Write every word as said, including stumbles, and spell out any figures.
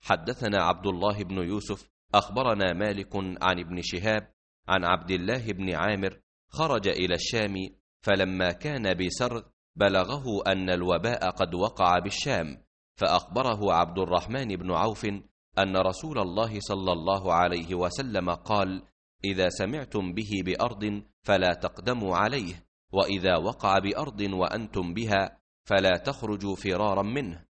حدثنا عبد الله بن يوسف أخبرنا مالك عن ابن شهاب عن عبد الله بن عامر خرج إلى الشام، فلما كان بسرغ بلغه أن الوباء قد وقع بالشام، فأخبره عبد الرحمن بن عوف أن رسول الله صلى الله عليه وسلم قال: إذا سمعتم به بأرض فلا تقدموا عليه، وإذا وقع بأرض وأنتم بها فلا تخرجوا فرارا منه.